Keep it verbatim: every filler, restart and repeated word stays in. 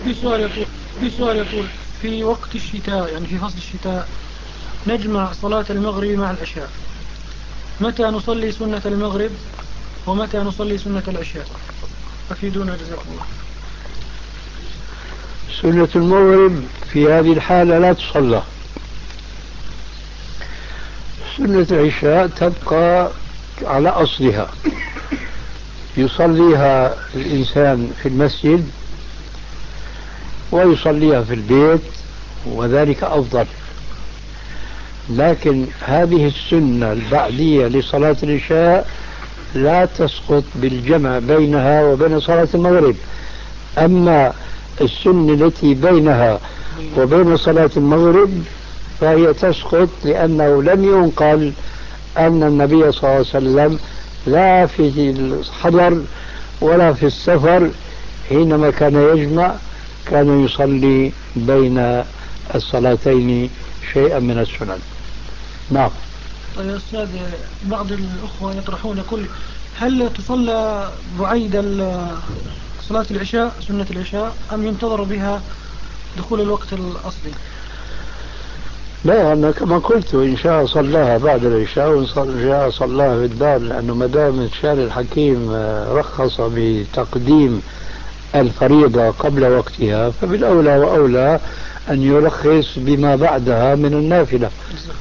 في سؤال يقول في سؤال يقول في وقت الشتاء، يعني في فصل الشتاء، نجمع صلاة المغرب مع العشاء، متى نصلي سنة المغرب ومتى نصلي سنة العشاء؟ أفيدونا جزاكم الله. سنة المغرب في هذه الحالة لا تصلى. سنة العشاء تبقى على أصلها، يصليها الإنسان في المسجد ويصليها في البيت وذلك أفضل. لكن هذه السنة البعدية لصلاة العشاء لا تسقط بالجمع بينها وبين صلاة المغرب. أما السنة التي بينها وبين صلاة المغرب فهي تسقط، لأنه لم ينقل أن النبي صلى الله عليه وسلم لا في الحضر ولا في السفر حينما كان يجمع كان يصلي بين الصلاتين شيئا من السنن. نعم. طيب يا أستاذ، بعض الأخوة يطرحون يقول هل تصلى بعيد صلاة العشاء سنة العشاء أم ينتظر بها دخول الوقت الأصلي؟ لا، أنا كما قلت إن شاء صلاها بعد العشاء وإن شاء صلاها في الدار، لأنه ما دام الشارع الحكيم رخص بتقديم الفريضة قبل وقتها فبالأولى وأولى أن يرخص بما بعدها من النافلة.